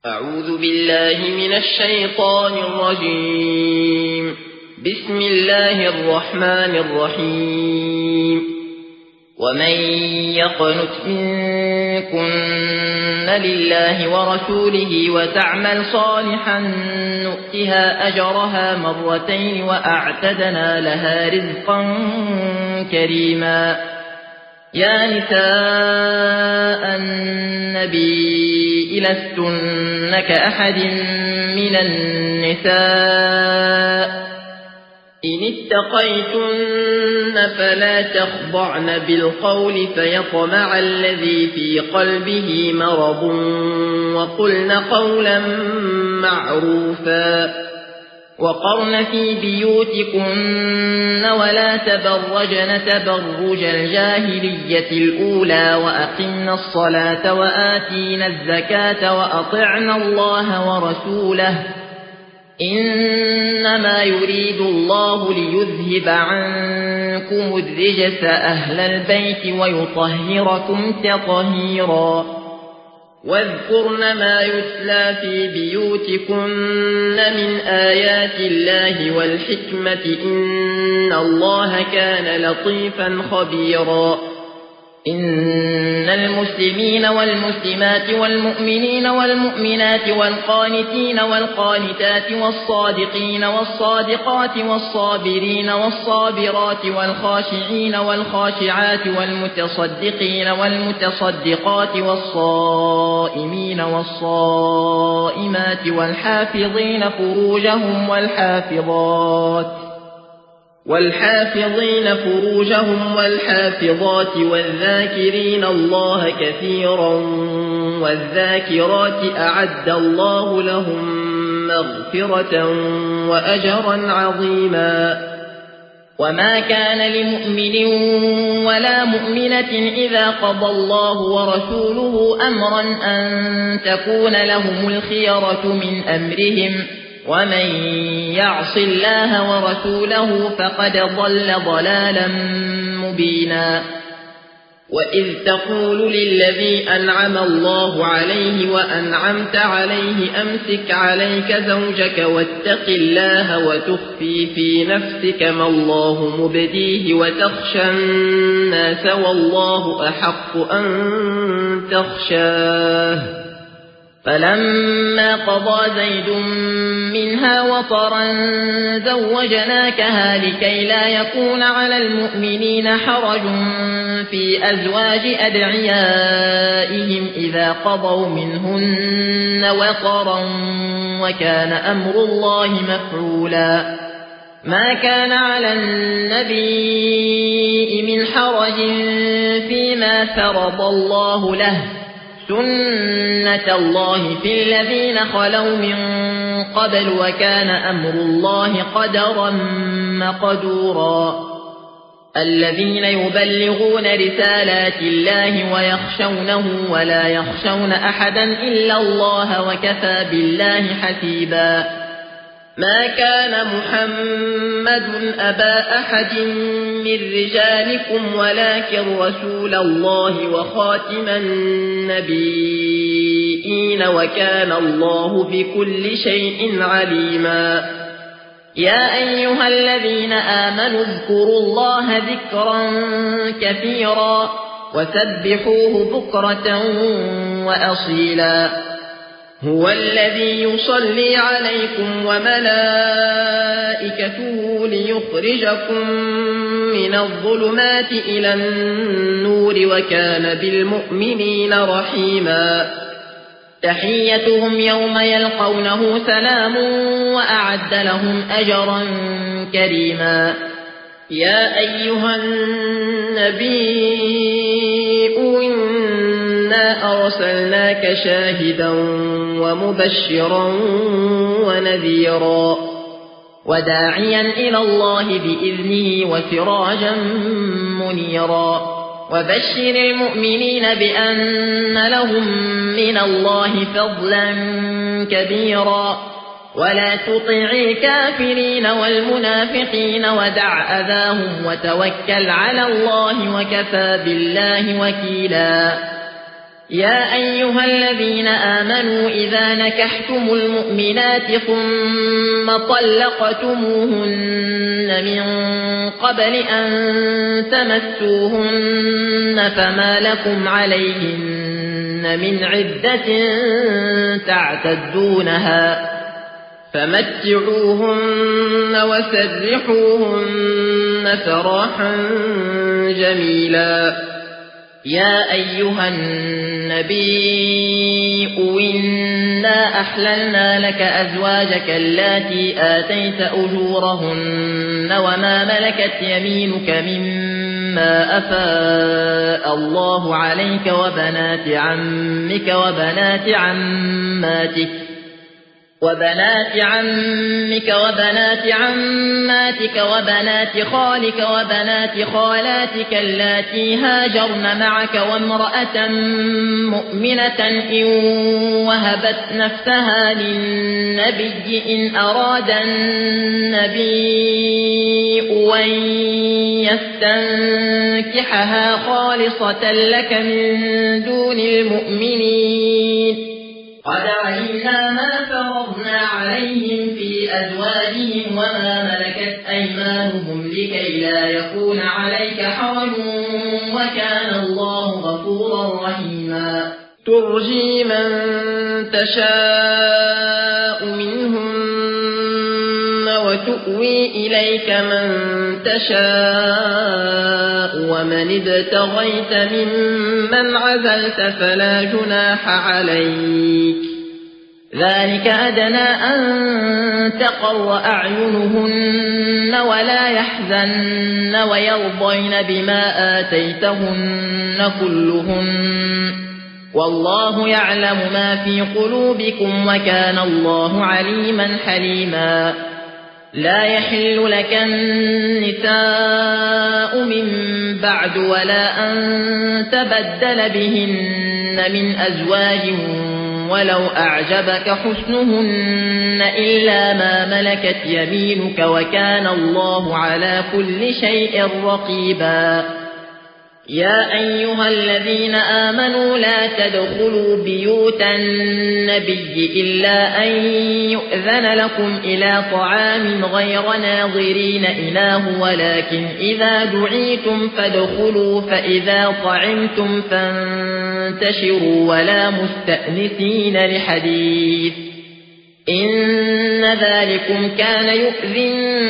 أعوذ بالله من الشيطان الرجيم. بسم الله الرحمن الرحيم. ومن يقنت منكن لله ورسوله وتعمل صالحا نؤتها أجرها مرتين وأعتدنا لها رزقا كريما. يا نساء النبي لستن كأحد من النساء إن اتقيتن فلا تخضعن بالقول فيطمع الذي في قلبه مرض وقلن قولا معروفا. وقرن في بيوتكن ولا تبرجن تبرج الجاهلية الأولى وأقمنا الصلاة وآتينا الزكاة وأطعنا الله ورسوله إنما يريد الله ليذهب عنكم الرجس أهل البيت ويطهركم تطهيرا. واذكرن ما يتلى في بيوتكن من آيات الله والحكمة إن الله كان لطيفا خبيرا. إن المسلمين والمسلمات والمؤمنين والمؤمنات والقانتين والقانتات والصادقين والصادقات والصابرين والصابرات والخاشعين والخاشعات والمتصدقين والمتصدقات والصائمين والصائمات والحافظين فروجهم والحافظات والذاكرين الله كثيرا والذاكرات أعد الله لهم مغفرة وأجرا عظيما. وما كان لمؤمن ولا مؤمنة إذا قضى الله ورسوله أمرا أن تكون لهم الخيرة من أمرهم ومن يعص الله ورسوله فقد ضل ضلالا مبينا. وإذ تقول للذي أنعم الله عليه وأنعمت عليه أمسك عليك زوجك واتق الله وتخفي في نفسك ما الله مبديه وتخشى الناس والله أحق أن تخشاه. فلما قضى زيد منها وطرا زوجناكها لكي لا يكون على المؤمنين حرج في أزواج أدعيائهم إذا قضوا منهن وطرا وكان أمر الله مفعولا. ما كان على النبي من حرج فيما فرض الله له سنة الله في الذين خلوا من قبل وكان أمر الله قدرا مقدورا. الذين يبلغون رسالات الله ويخشونه ولا يخشون أحدا إلا الله وكفى بالله حسيبا. ما كان محمد أبا أحد من رجالكم ولكن رسول الله وخاتم النبيين وكان الله بكل شيء عليما. يا أيها الذين آمنوا اذكروا الله ذكرا كثيرا وسبحوه بكرة وأصيلا. هو الذي يصلي عليكم وملائكته ليخرجكم من الظلمات إلى النور وكان بالمؤمنين رحيما. تحيتهم يوم يلقونه سلام وأعد لهم أجرا كريما. يا أيها النبي إنا أرسلناك شاهدا ومبشرا ونذيرا وداعيا إلى الله بإذنه وسراجا منيرا. وبشر المؤمنين بأن لهم من الله فضلا كبيرا. ولا تطع الكافرين والمنافقين ودع أذاهم وتوكل على الله وكفى بالله وكيلا. يا أيها الذين آمنوا إذا نكحتم المؤمنات ثم طلقتموهن من قبل أن تمسوهن فما لكم عليهن من عدة تعتدونها فمتعوهن وسرحوهن سراحا جميلا. يا أيها النبي إنا أحللنا لك أزواجك اللاتي آتيت أجورهن وما ملكت يمينك مما أفاء الله عليك وبنات عمك وبنات عماتك وبنات خالك وبنات خالاتك اللاتي هاجرن معك وامرأة مؤمنة إن وهبت نفسها للنبي إن أراد النبي أن يستنكحها خالصة لك من دون المؤمنين. قد علمنا ما فرضنا عليهم في أزواجهم وما ملكت أيمانهم لكي لا يكون عليك حرج وكان الله غفورا رحيما. ترجي من تشاء منهن وتؤوي إليك من تشاء ومن ابتغيت ممن عزلت فلا جناح عليك ذلك أدنى أن تقر أعينهن ولا يحزن ويرضين بما آتيتهن كلهن والله يعلم ما في قلوبكم وكان الله عليما حليما. لا يحل لك النساء من بعد ولا أن تبدل بهن من أزواج ولو أعجبك حسنهن إلا ما ملكت يمينك وكان الله على كل شيء رقيبا. يا أيها الذين آمنوا لا تدخلوا بيوت النبي إلا أن يؤذن لكم إلى طعام غير ناظرين إناه ولكن إذا دعيتم فادخلوا فإذا طعمتم فانتشروا ولا مستأنسين لحديث إن ذلكم كان يؤذي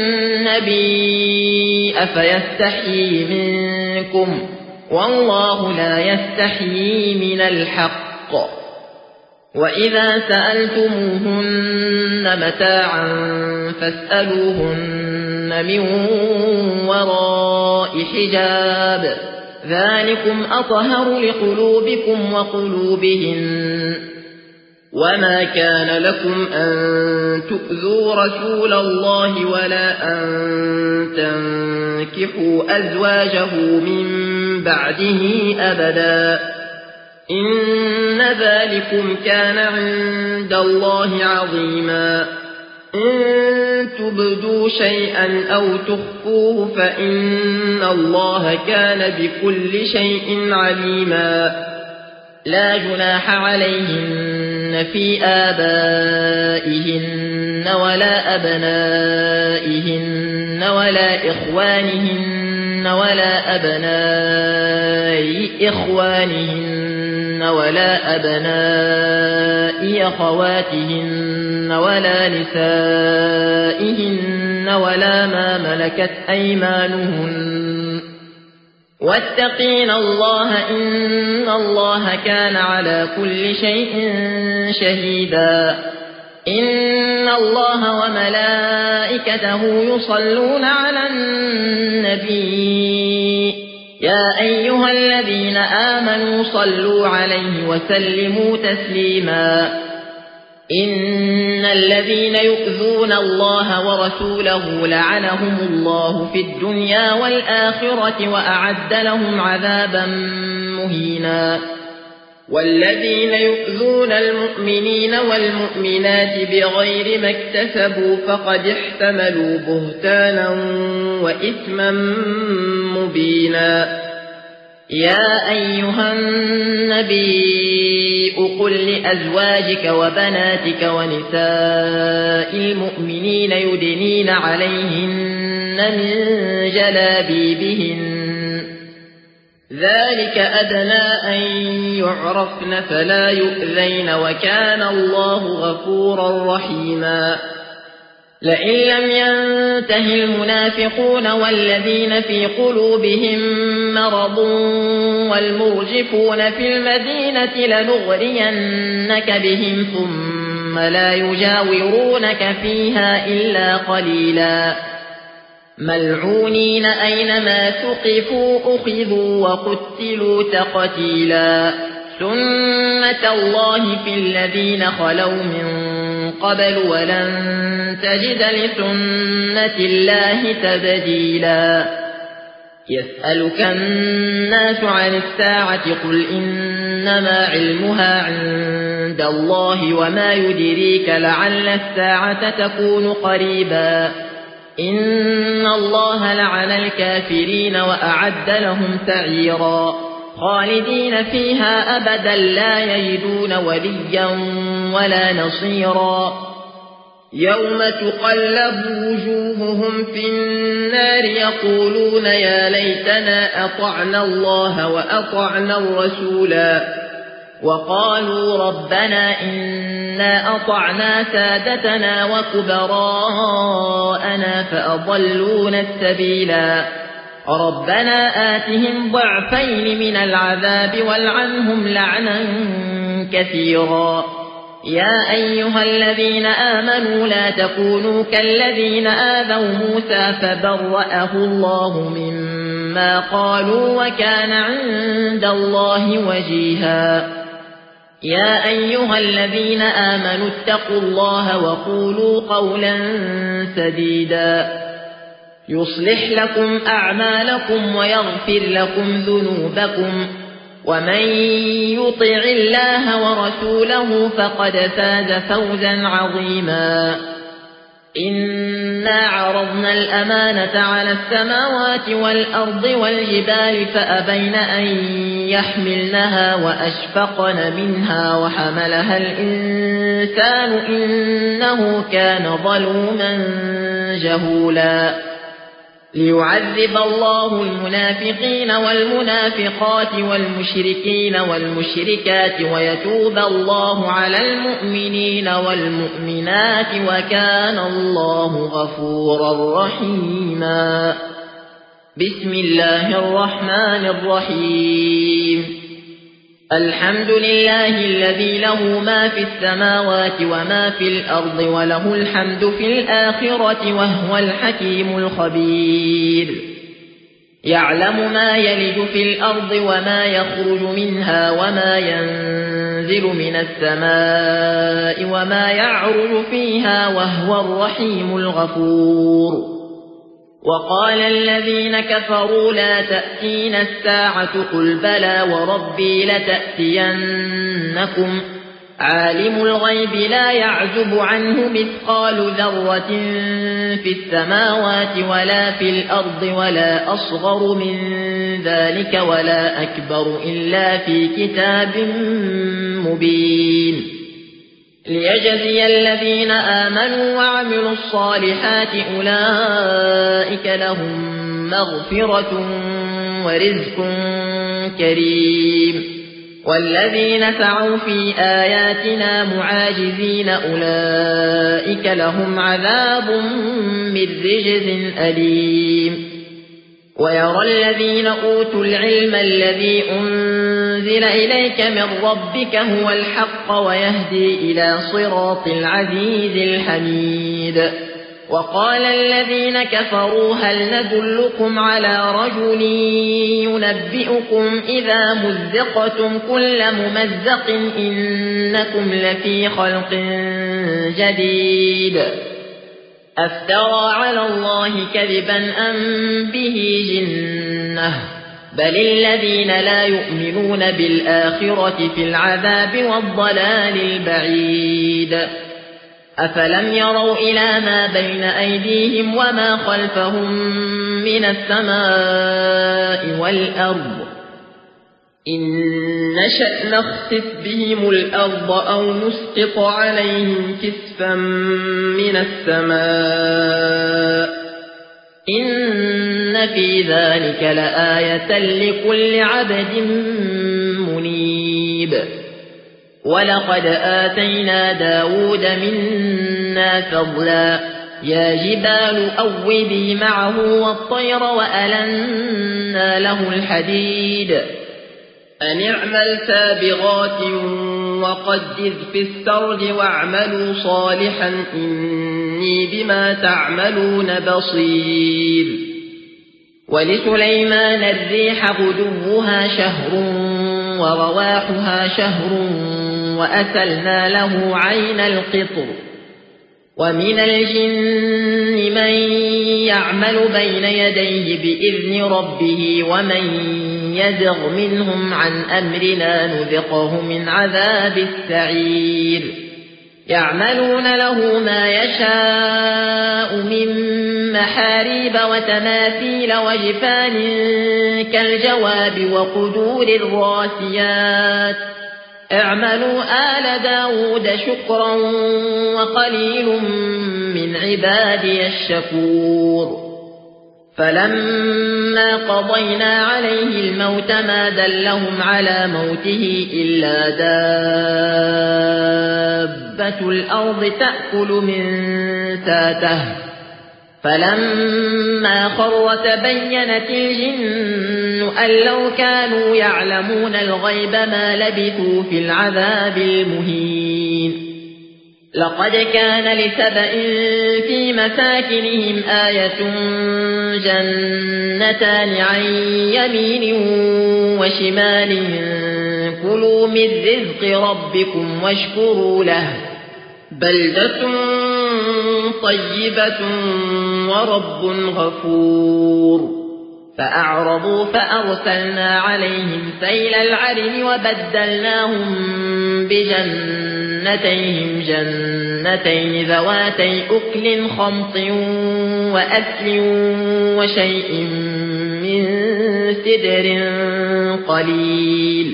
النبي أفيستحيي منكم والله لا يستحيي من الحق. وإذا سألتموهن متاعا فاسألوهن من وراء حجاب ذلكم أطهر لقلوبكم وقلوبهن. وما كان لكم أن تؤذوا رسول الله ولا أن تنكحوا أزواجه من بعده أبدا إن ذلكم كان عند الله عظيما. إن تبدوا شيئا أو تخفوه فإن الله كان بكل شيء عليما. لا جناح عليهن في آبائهن ولا أبنائهن ولا إخوانهن ولا أبناء إخوانهن ولا أبناء أخواتهن ولا نسائهن ولا ما ملكت أيمانهن واتقين الله إن الله كان على كل شيء شهيدا. إن الله وملائكته يصلون على النبي يا أيها الذين آمنوا صلوا عليه وسلموا تسليما. إن الذين يؤذون الله ورسوله لعنهم الله في الدنيا والآخرة وأعد لهم عذابا مهينا. والذين يؤذون المؤمنين والمؤمنات بغير ما اكتسبوا فقد احتملوا بهتانا وإثما مبينا. يا أيها النبي قل لأزواجك وبناتك ونساء المؤمنين يدنين عليهن من جلابيبهن ذلك أدنى أن يعرفن فلا يؤذين وكان الله غفورا رحيما لئن لم ينته المنافقون والذين في قلوبهم مرض والمرجفون في المدينة لنغرينك بهم ثم لا يجاورونك فيها إلا قليلا ملعونين أينما ثقفوا أخذوا وقتلوا تقتيلا سنة الله في الذين خلوا من قبل ولن تجد لسنة الله تبديلا يسألك الناس عن الساعة قل إنما علمها عند الله وما يدريك لعل الساعة تكون قريبا إن الله لعن الكافرين وأعد لهم سعيرا خالدين فيها أبدا لا يجدون وليا ولا نصيرا يوم تقلب وجوههم في النار يقولون يا ليتنا أطعنا الله وأطعنا الرسولا وقالوا ربنا إنا أطعنا سادتنا وكبراءنا فأضلونا السبيلا ربنا آتهم ضعفين من العذاب والعنهم لعنا كثيرا يا أيها الذين آمنوا لا تكونوا كالذين آذوا موسى فبرأه الله مما قالوا وكان عند الله وجيها يا أيها الذين آمنوا اتقوا الله وقولوا قولا سديدا يصلح لكم أعمالكم ويغفر لكم ذنوبكم ومن يطع الله ورسوله فقد فاز فوزا عظيما إنا عرضنا الأمانة على السماوات والأرض والجبال فأبين أن يحملنها وأشفقن منها وحملها الإنسان إنه كان ظلوما جهولا ليعذب الله المنافقين والمنافقات والمشركين والمشركات ويتوب الله على المؤمنين والمؤمنات وكان الله غفورا رحيما بسم الله الرحمن الرحيم الحمد لله الذي له ما في السماوات وما في الأرض وله الحمد في الآخرة وهو الحكيم الخبير يعلم ما يلج في الأرض وما يخرج منها وما ينزل من السماء وما يعرج فيها وهو الرحيم الغفور وقال الذين كفروا لا تأتينا الساعة قل بلى وربي لتأتينكم عالم الغيب لا يعزب عنه مثقال ذرة في السماوات ولا في الأرض ولا أصغر من ذلك ولا أكبر إلا في كتاب مبين ليجزي الذين آمنوا وعملوا الصالحات أولئك لهم مغفرة ورزق كريم والذين سعوا في آياتنا معاجزين أولئك لهم عذاب من رجز أليم ويرى الذين أوتوا العلم الذي أنزل إليك من ربك هو الحق ويهدي إلى صراط العزيز الحميد وقال الذين كفروا هل ندلكم على رجل ينبئكم إذا مزقتم كل ممزق إنكم لفي خلق جديد أفترى على الله كذبا أم به جنة بل الذين لا يؤمنون بالآخرة في العذاب والضلال البعيد أفلم يروا إلى ما بين أيديهم وما خلفهم من السماء والأرض إن نشأ نخسف بهم الأرض أو نسقط عليهم كسفا من السماء إن في ذلك لآية لكل عبد منيب ولقد آتينا داود منا فضلا يا جبال أوبي معه والطير وألنا له الحديد أن اعمل سابغات وقدر في السرد واعملوا صالحا إني بما تعملون بصير ولسليمان الريح غدوها شهر ورواحها شهر وأسلنا له عين القطر ومن الجن من يعمل بين يديه بإذن ربه ومن يزغ منهم عن أمرنا نذقه من عذاب السعير يعملون له ما يشاء من محاريب وتماثيل وجفان كالجواب وقدور الراسيات اعملوا آل داود شكرا وقليل من عبادي الشكور فلما قضينا عليه الموت ما دلهم على موته إلا دابة الأرض تأكل من ساته فلما خر تبينت الجن أن لو كانوا يعلمون الغيب ما لبثوا في العذاب المهين لقد كان لسبأ في مساكنهم آية جنتان عن يمين وشمال كلوا من رزق ربكم واشكروا له بلدة طيبة ورب غفور فأعرضوا فأرسلنا عليهم سيل العرم وبدلناهم بجنتيهم جنتين ذواتي أكل خمط وأثل وشيء من سدر قليل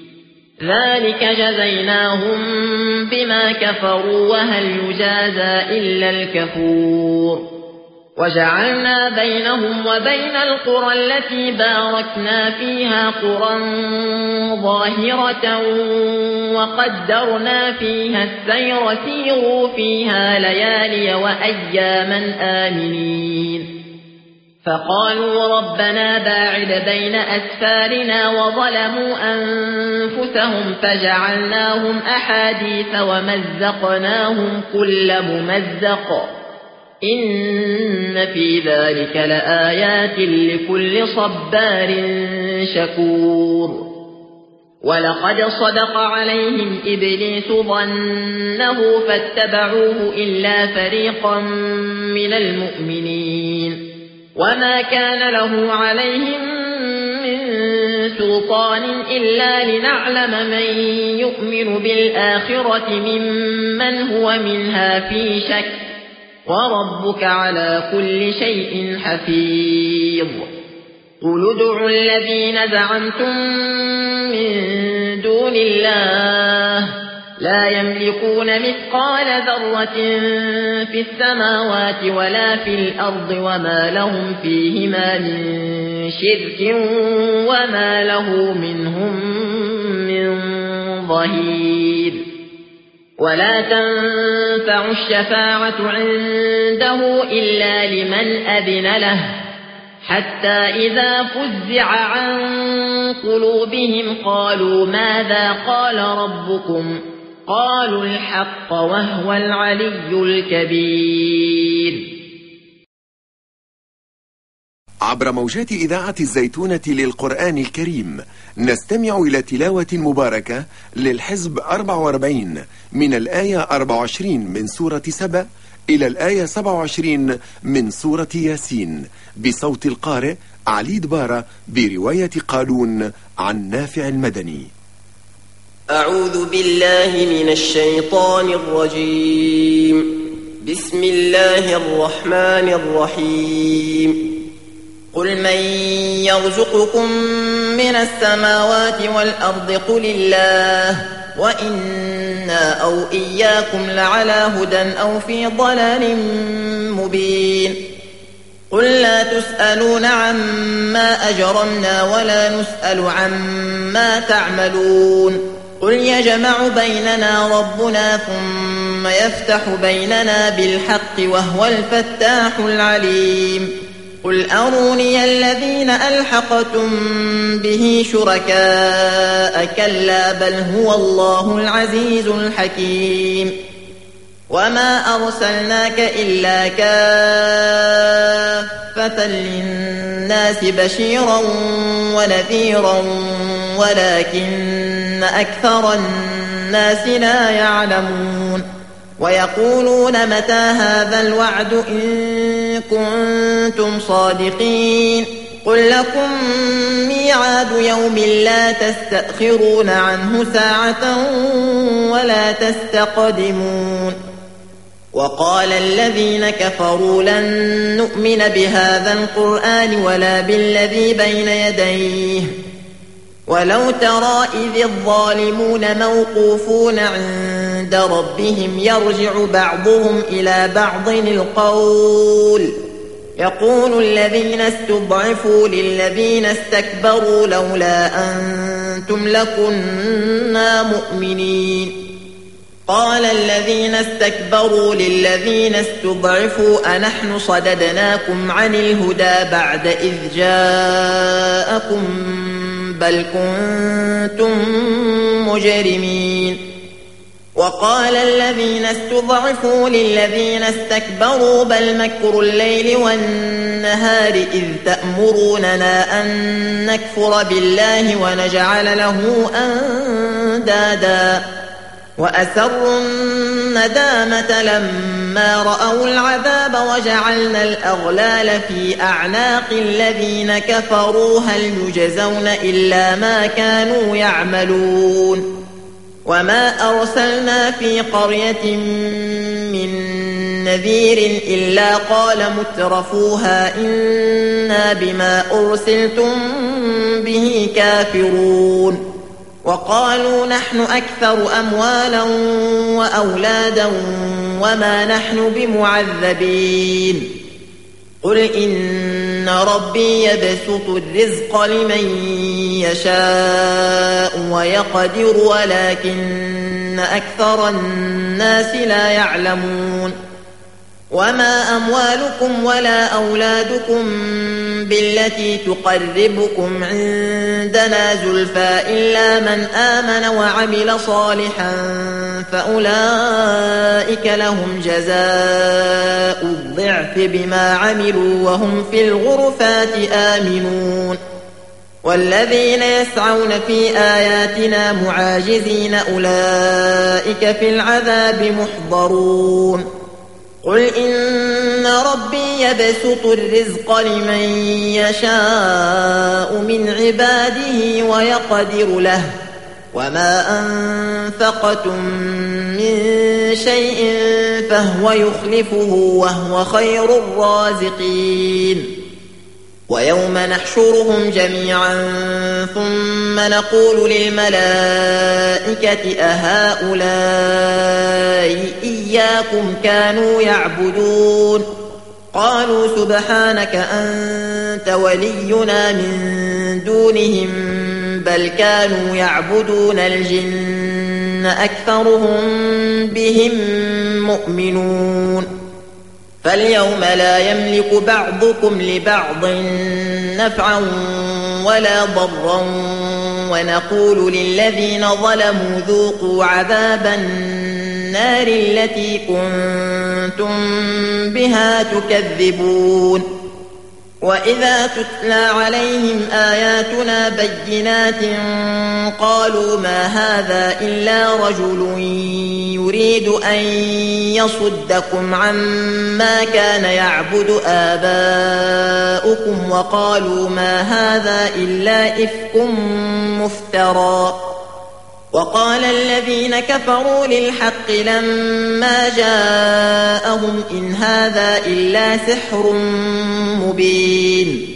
ذلك جزيناهم بما كفروا وهل يجازى إلا الكفور وجعلنا بينهم وبين القرى التي باركنا فيها قرى ظاهرة وقدرنا فيها السير سيروا فيها ليالي وأياما آمنين فقالوا ربنا باعد بين أسفارنا وظلموا أنفسهم فجعلناهم أحاديث ومزقناهم كل ممزق إن في ذلك لآيات لكل صبار شكور ولقد صدق عليهم إبليس ظنه فاتبعوه إلا فريقا من المؤمنين وما كان له عليهم من سلطان إلا لنعلم من يؤمن بالآخرة ممن هو منها في شك وربك على كل شيء حفيظ قل ادعوا الذين زعمتم من دون الله لا يملكون مثقال ذرة في السماوات ولا في الأرض وما لهم فيهما من شرك وما له منهم من ظهير ولا تنفع الشفاعة عنده إلا لمن أذن له حتى إذا فزع عن قلوبهم قالوا ماذا قال ربكم قالوا الحق وهو العلي الكبير. عبر موجات إذاعة الزيتونة للقرآن الكريم نستمع إلى تلاوة مباركة للحزب 44 من الآية 24 من سورة سبأ إلى الآية 27 من سورة ياسين بصوت القارئ علي دبارة برواية قالون عن نافع المدني. أعوذ بالله من الشيطان الرجيم. بسم الله الرحمن الرحيم. قل من يرزقكم من السماوات والأرض قل الله وإنا أو إياكم لعلى هدى أو في ضلال مبين قل لا تسألون عما أجرمنا ولا نسأل عما تعملون قل يجمع بيننا ربنا ثم يفتح بيننا بالحق وهو الفتاح العليم قل أروني الذين ألحقتم به شركاء كلا بل هو الله العزيز الحكيم وما أرسلناك إلا كافة للناس بشيرا ونذيرا ولكن أكثر الناس لا يعلمون ويقولون متى هذا الوعد إن كنتم صادقين قل لكم ميعاد يوم لا تستأخرون عنه ساعة ولا تستقدمون وقال الذين كفروا لن نؤمن بهذا القرآن ولا بالذي بين يديه ولو ترى إذ الظالمون موقوفون عند ربهم يرجع بعضهم إلى بعض القول يقول الذين استضعفوا للذين استكبروا لولا أنتم لكنا مؤمنين قال الذين استكبروا للذين استضعفوا أنحن صددناكم عن الهدى بعد إذ جاءكم بل كنتم مجرمين وقال الذين استضعفوا للذين استكبروا بل مكر الليل والنهار إذ تأمروننا أن نكفر بالله ونجعل له أندادا وأسروا الندامة لما رأوا العذاب وجعلنا الأغلال في أعناق الذين كفروا هل يجزون إلا ما كانوا يعملون وما أرسلنا في قرية من نذير إلا قال مترفوها إنا بما أرسلتم به كافرون وقالوا نحن أكثر أموالا وأولادا وما نحن بمعذبين قل إن ربي يبسط الرزق لمن يشاء ويقدر ولكن أكثر الناس لا يعلمون وما أموالكم ولا أولادكم بالتي تقربكم عندنا زلفى إلا من آمن وعمل صالحا فأولئك لهم جزاء الضعف بما عملوا وهم في الغرفات آمنون والذين يسعون في آياتنا معاجزين أولئك في العذاب محضرون قل إن ربي يبسط الرزق لمن يشاء من عباده ويقدر له وما أنفقتم من شيء فهو يخلفه وهو خير الرازقين ويوم نحشرهم جميعا ثم نقول للملائكة أهؤلاء إياكم كانوا يعبدون قالوا سبحانك أنت ولينا من دونهم بل كانوا يعبدون الجن أكثرهم بهم مؤمنون فاليوم لا يملك بعضكم لبعض نفعا ولا ضرا ونقول للذين ظلموا ذوقوا عذاب النار التي كنتم بها تكذبون وإذا تتلى عليهم آياتنا بينات قالوا ما هذا إلا رجل يريد أن يصدكم عما كان يعبد آباؤكم وقالوا ما هذا إلا إفك مفترى وقال الذين كفروا للحق لما جاءهم إن هذا إلا سحر مبين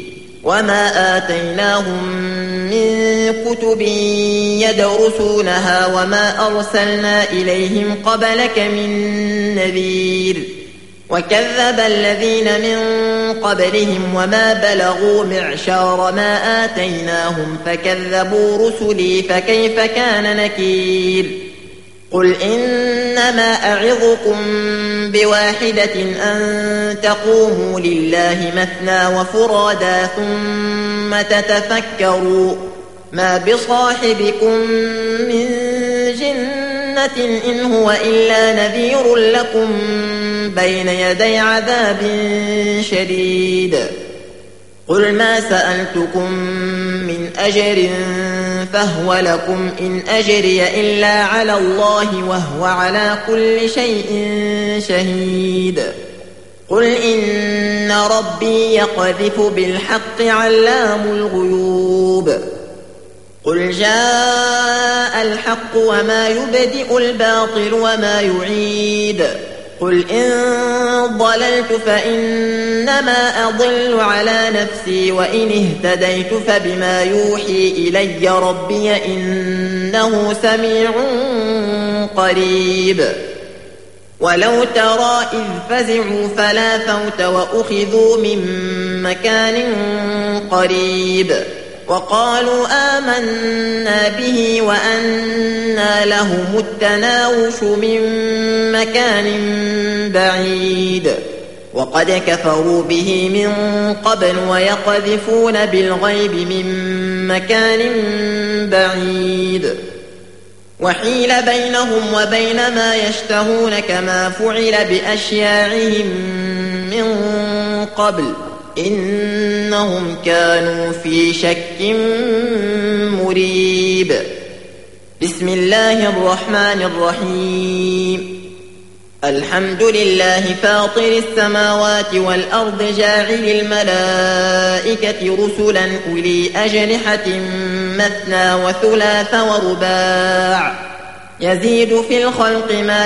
وما آتيناهم من كتب يدرسونها وما أرسلنا إليهم قبلك من نذير وكذب الذين من قبلهم وما بلغوا معشار ما آتيناهم فكذبوا رسلي فكيف كان نكير قل إنما أعظكم بواحدة أن تقوموا لله مثنى وفرادا ثم تتفكروا ما بصاحبكم من جنة إن هو إلا نذير لكم بين يدي عذاب شديد قل ما سألتكم من أجر فهو لكم إن أجري إلا على الله وهو على كل شيء شهيد قل إن ربي يقذف بالحق علام الغيوب قل جاء الحق وما يبدئ الباطل وما يعيد قل إن ضللت فإنما أضل على نفسي وإن اهتديت فبما يوحي إلي ربي إنه سميع قريب ولو ترى إذ فزعوا فلا فوت وأخذوا من مكان قريب وقالوا آمنا به وأنى لهم التناوش من مكان بعيد وقد كفروا به من قبل ويقذفون بالغيب من مكان بعيد وحيل بينهم وبين ما يشتهون كما فعل بأشياعهم من قبل إنهم كانوا في شك مريب بسم الله الرحمن الرحيم الحمد لله فاطر السماوات والأرض جاعل الملائكة رسلا أولي أجنحة مثنى وثلاث ورباع يزيد في الخلق ما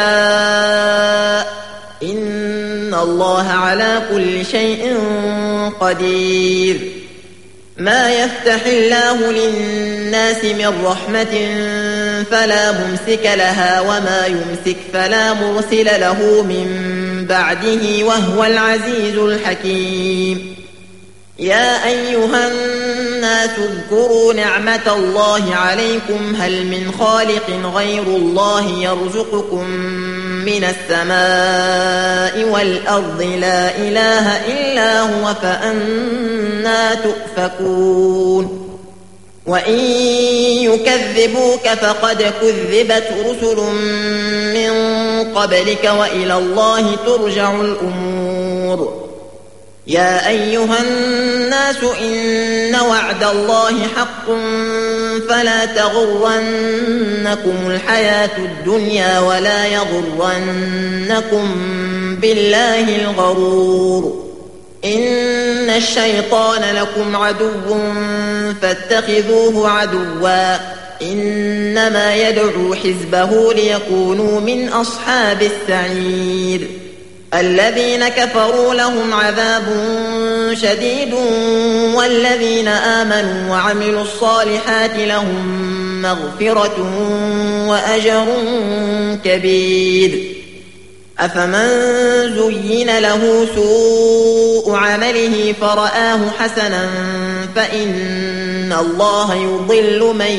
يشاء إن الله على كل شيء قدير ما يفتح الله للناس من رحمة فلا ممسك لها وما يمسك فلا مرسل له من بعده وهو العزيز الحكيم يا أيها الناس اذكروا نعمة الله عليكم هل من خالق غير الله يرزقكم من السماء والأرض لا إله إلا هو فأنى تؤفكون وإن يكذبوك فقد كذبت رسل من قبلك وإلى الله ترجع الأمور يا أيها الناس إن وعد الله حق فلا تغرنكم الحياة الدنيا ولا يغرنكم بالله الغرور إن الشيطان لكم عدو فاتخذوه عدوا إنما يدعو حزبه ليكونوا من أصحاب السعير الذين كفروا لهم عذاب شديد والذين آمنوا وعملوا الصالحات لهم مغفرة وأجر كبير أفمن زين له سوء عمله فرآه حسنا فإن الله يضل من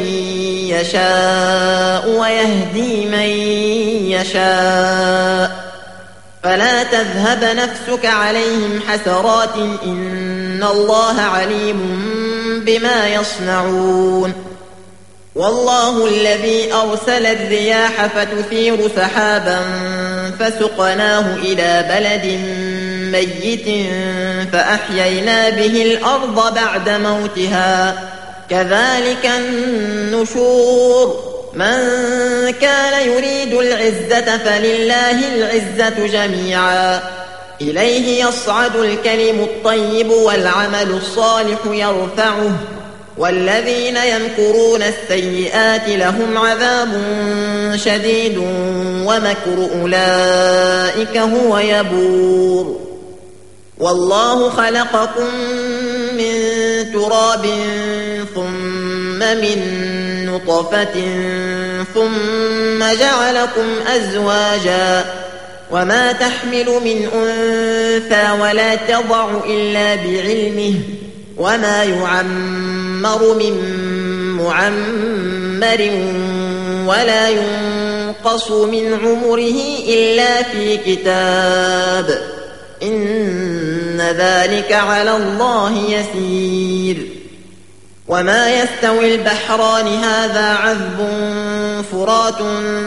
يشاء ويهدي من يشاء فلا تذهب نفسك عليهم حسرات إن الله عليم بما يصنعون والله الذي أرسل الرياح فتثير سحابا فسقناه إلى بلد ميت فأحيينا به الأرض بعد موتها كذلك النشور من كان يريد العزة فلله العزة جميعا إليه يصعد الكلم الطيب والعمل الصالح يرفعه والذين يمكرون السيئات لهم عذاب شديد ومكر أولئك هو يبور والله خلقكم من تراب ثم من نطفة ثم جعلكم أزواجا وما تحمل من أنثى ولا تضع إلا بعلمه وما يعمر من معمر ولا ينقص من عمره إلا في كتاب إن ذلك على الله يسير. وما يستوي البحران هذا عذب فرات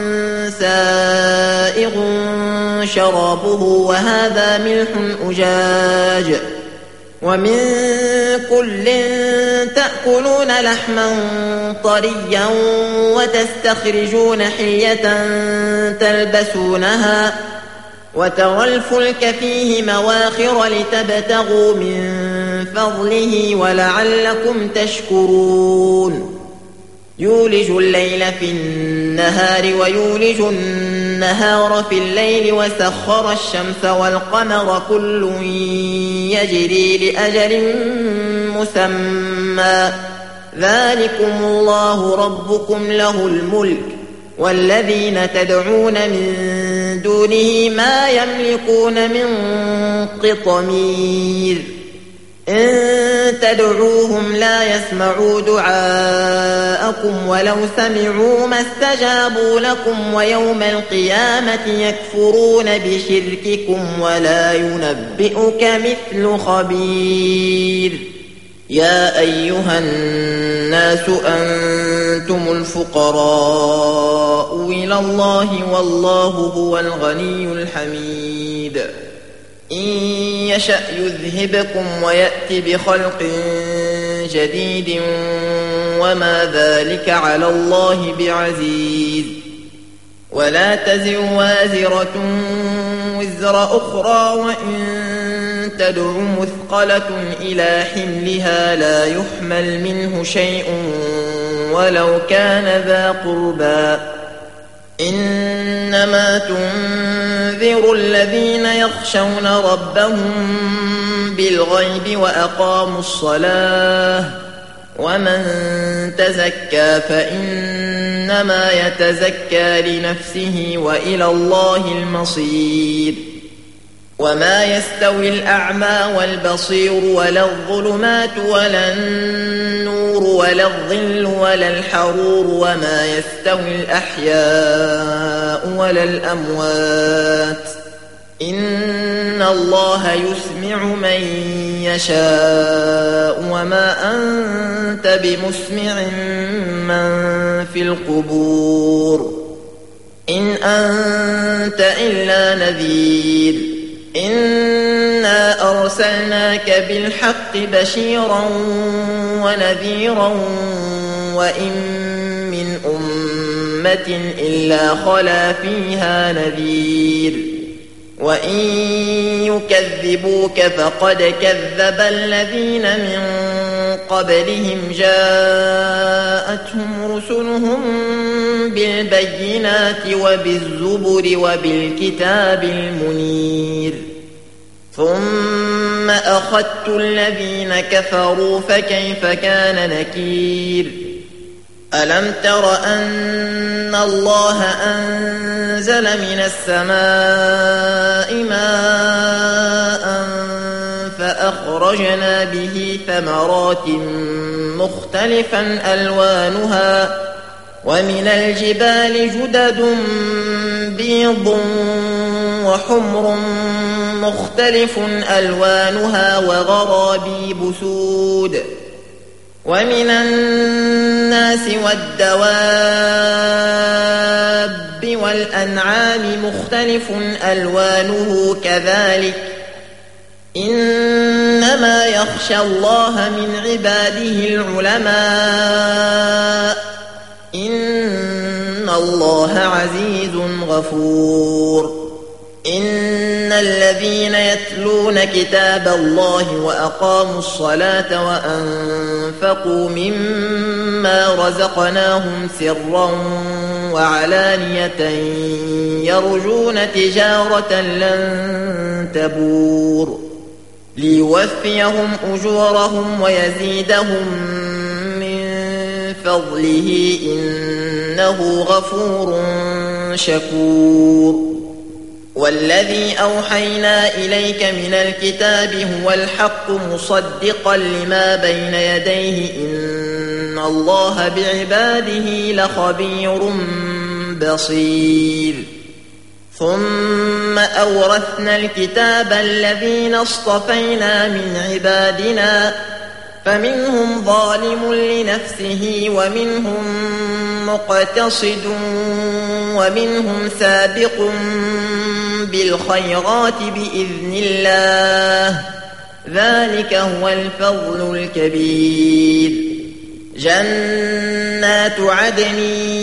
سائغ شرابه وهذا ملح أجاج ومن كل تأكلون لحما طريا وتستخرجون حلية تلبسونها وترى الفلك فيه مواخر لتبتغوا من فضله ولعلكم تشكرون. يولج الليل في النهار ويولج النهار في الليل وسخر الشمس والقمر كل يجري لأجل مسمى ذلكم الله ربكم له الملك والذين تدعون من دونه ما يملكون من قطمير إن تدعوهم لا يسمعوا دعاءكم ولو سمعوا ما استجابوا لكم ويوم القيامة يكفرون بشرككم ولا ينبئك مثل خبير. يا أيها الناس أنتم الفقراء إلى الله والله هو الغني الحميد. إن يشأ يذهبكم ويأتي بخلق جديد وما ذلك على الله بعزيز. ولا تزر وازرة وزر أخرى وإن تدع مثقلة إلى حملها لا يحمل منه شيء ولو كان ذا قربى إنما تنذر الذين يخشون ربهم بالغيب وأقاموا الصلاة ومن تزكى فإنما يتزكى لنفسه وإلى الله المصير. وما يستوي الأعمى والبصير ولا الظلمات ولا النور ولا الظل ولا الحرور وما يستوي الأحياء ولا الأموات إن الله يسمع من يشاء وما أنت بمسمع من في القبور إن أنت إلا نذير. إنا أرسلناك بالحق بشيرا ونذيرا وإن من أمة إلا خلا فيها نذير وإن يكذبوك فقد كذب الذين من قبلهم جاءتهم رسلهم بالبينات وبالزبر وبالكتاب المنير ثم أخذت الذين كفروا فكيف كان نكير. ألم تر أن الله أنزل من السماء ماء فأخرجنا به ثمرات مختلفا ألوانها ومن الجبال جدد بيض وحمر مختلف ألوانها وغرابيب سود ومن الناس والدواب والأنعام مختلف ألوانه كذلك إنما يخشى الله من عباده العلماء إن الله عزيز غفور. إن الذين يتلون كتاب الله وأقاموا الصلاة وأنفقوا مما رزقناهم سرا وعلانية يرجون تجارة لن تبور ليوفيهم أجورهم ويزيدهم من فضله إنه غفور شكور. والذي أوحينا إليك من الكتاب هو الحق مصدقا لما بين يديه إن الله بعباده لخبير بصير. ثم أورثنا الكتاب الذين اصطفينا من عبادنا فمنهم ظالم لنفسه ومنهم مقتصد ومنهم سابق بالخيرات بإذن الله ذلك هو الفضل الكبير. جنات عدن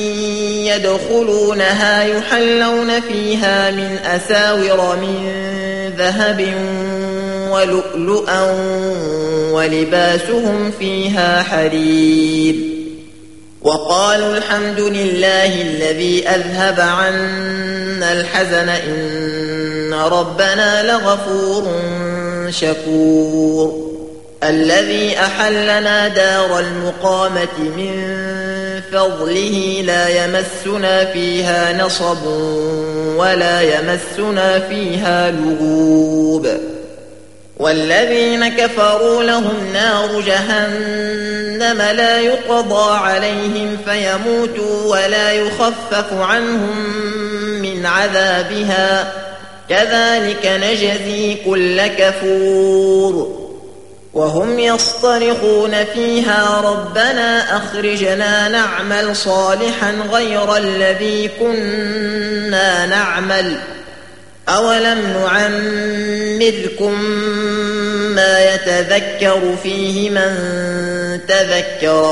يدخلونها يحلون فيها من أساور من ذهب ولؤلؤا ولباسهم فيها حرير. وقالوا الحمد لله الذي أذهب عنا الحزن إن ربنا لغفور شكور. الذي أحلنا دار المقامة من فضله لا يمسنا فيها نصب ولا يمسنا فيها لغوب. والذين كفروا لهم نار جهنم لا يقضى عليهم فيموتوا ولا يخفف عنهم من عذابها كذلك نجزي كل كفور. وهم يصطرخون فيها ربنا أخرجنا نعمل صالحا غير الذي كنا نعمل أولم نعمركم ما يتذكر فيه من تذكر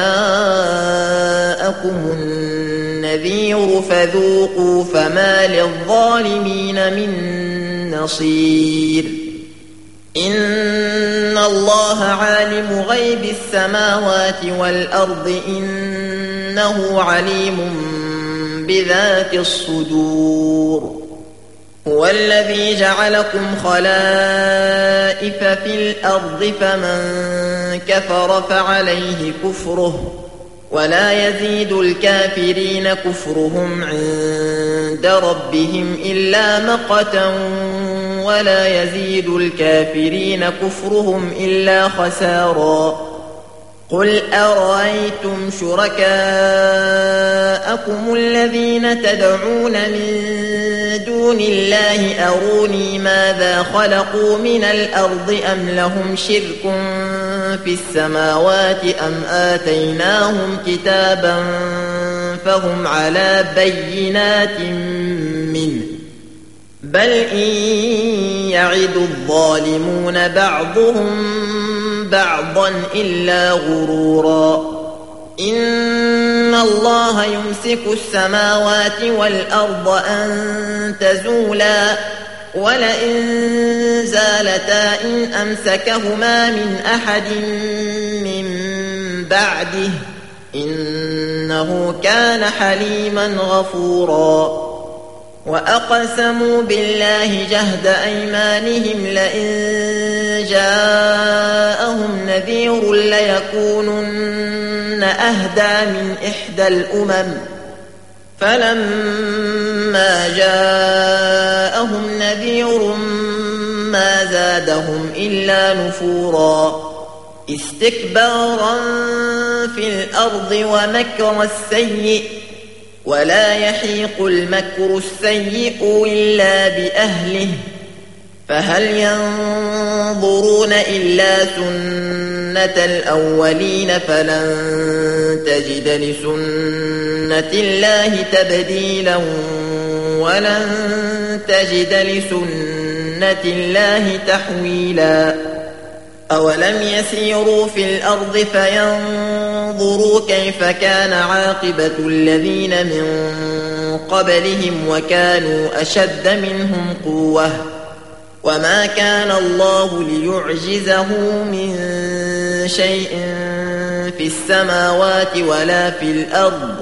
وجاءكم النذير فذوقوا فما للظالمين من نصير. إن الله عالم غيب السماوات والأرض إنه عليم بذات الصدور. هو الذي جعلكم خلائف في الأرض فمن كفر فعليه كفره ولا يزيد الكافرين كفرهم عند ربهم إلا مقتا ولا يزيد الكافرين كفرهم إلا خسارا. قل أرأيتم شركاءكم الذين تدعون من دون الله أروني ماذا خلقوا من الأرض أم لهم شرك في السماوات أم آتيناهم كتابا فهم على بينات منه بل إن يعد الظالمون بعضهم بعضا إلا غرورا. إن الله يمسك السماوات والأرض أن تزولا ولئن زالتا إن أمسكهما من أحد من بعده إنه كان حليما غفورا. وأقسموا بالله جهد أيمانهم لئن جاءهم نذير ليكونن أهدى من إحدى الأمم فلما جاءهم نذير ما زادهم إلا نفورا. استكبارا في الأرض ومكر السيء ولا يحيق المكر السيء إلا بأهله فهل ينظرون إلا سنة الأولين فلن تجد لسنة الله تبديلا ولن تجد لسنة الله تحويلا. أولم يسيروا في الأرض فينظروا كيف كان عاقبة الذين من قبلهم وكانوا أشد منهم قوة وما كان الله ليعجزه من شيء في السماوات ولا في الأرض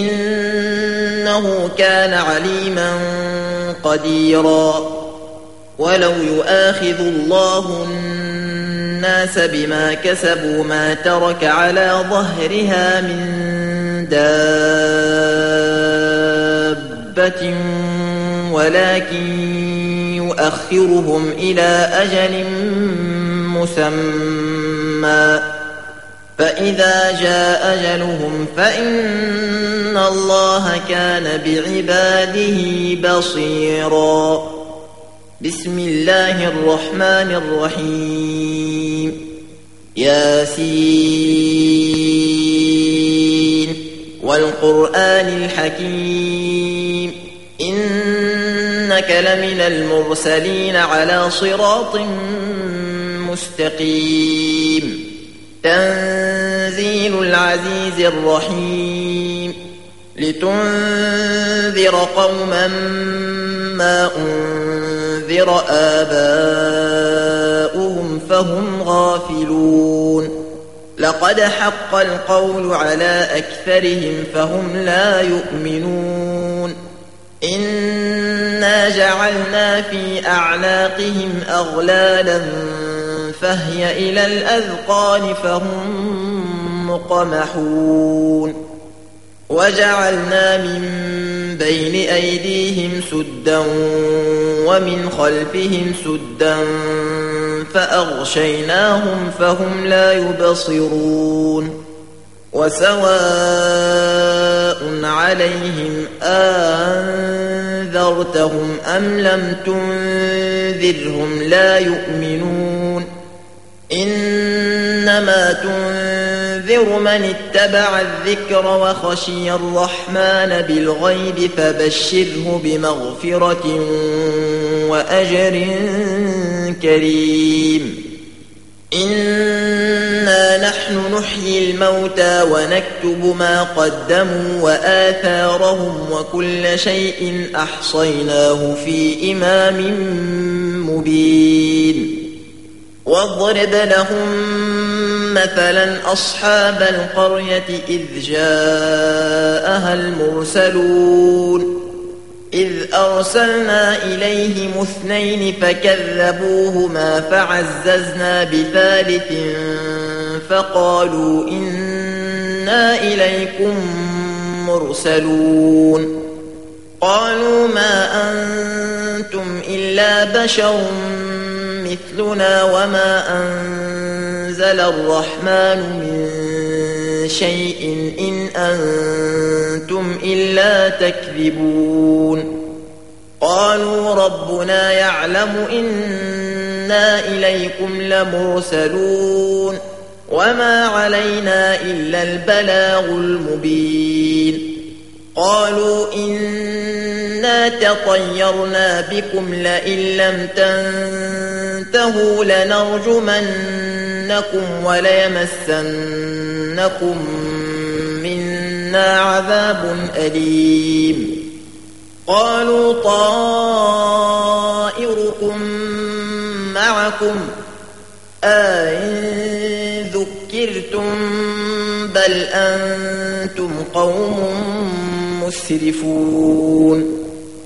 إنه كان عليما قديرا. ولو يؤاخذ الله الناس بما كسبوا ما ترك على ظهرها من دابة ولكن يؤخرهم إلى أجل مسمى فإذا جاء أجلهم فإن الله كان بعباده بصيرا. بسم الله الرحمن الرحيم. ياسين والقرآن الحكيم إنك لمن المرسلين على صراط مستقيم. تنزيل العزيز الرحيم. لتنذر قوما ما أنذر آباؤهم فهم غافلون. لقد حق القول على أكثرهم فهم لا يؤمنون. إنا جعلنا في أعناقهم أغلالا فهي إلى الأذقان فهم مقمحون. وجعلنا من بين أيديهم سدا ومن خلفهم سدا فأغشيناهم فهم لا يبصرون. وسواء عليهم أنذرتهم أم لم تنذرهم لا يؤمنون. إنما تنذر من اتبع الذكر وخشي الرحمن بالغيب فبشره بمغفرة وأجر كريم. إنا نحن نحيي الموتى ونكتب ما قدموا وآثارهم وكل شيء أحصيناه في إمام مبين. واضرب لهم مثلا أصحاب القرية إذ جاءها المرسلون إذ أرسلنا إليهم 2 فكذبوهما فعززنا بثالث فقالوا إنا إليكم مرسلون. قالوا ما أنتم إلا بشر مثلنا وما أنزل الرحمن من شيء إن أنتم إلا تكذبون. قالوا ربنا يعلم إنا إليكم لمرسلون وما علينا إلا البلاغ المبين. قالوا إنا تطيرنا بكم لئن لم تنتهوا لنرجمنكم وليمسنكم منا عذاب أليم. قالوا طائركم معكم أئن ذكرتم بل أنتم قوم مسرفون.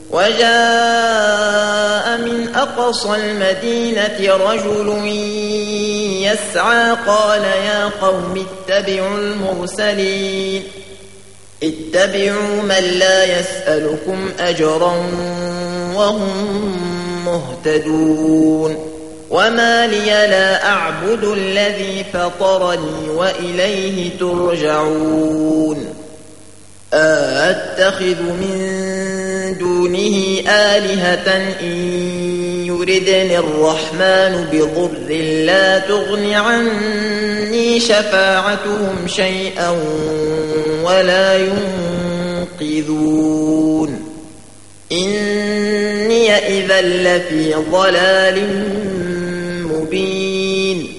وجاء من أقصى المدينة رجل يسعى قال يا قوم اتبعوا المرسلين اتبعوا من لا يسألكم أجرا وهم مهتدون. وما لي لا أعبد الذي فطرني وإليه ترجعون. أتخذ من دونه آلهة إن يردني الرحمن بضر لا تغن عني شفاعتهم شيئا ولا ينقذون. إني إذا لفي ضلال مبين.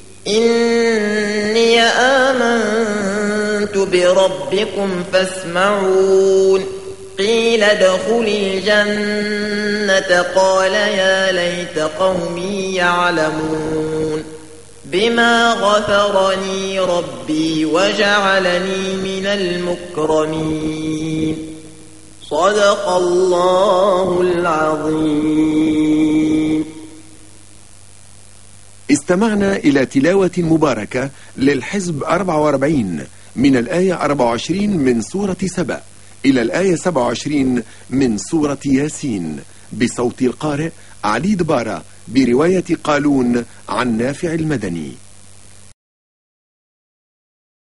إني آمنت بربكم فاسمعون. قيل ادخلي الجنة قال يا ليت قومي يعلمون. بما غفرني ربي وجعلني من المكرمين. صدق الله العظيم. استمعنا إلى تلاوة مباركة للحزب 44 من الآية 24 من سورة سبأ إلى الآية 27 من سورة ياسين بصوت القارئ علي دبارة برواية قالون عن نافع المدني.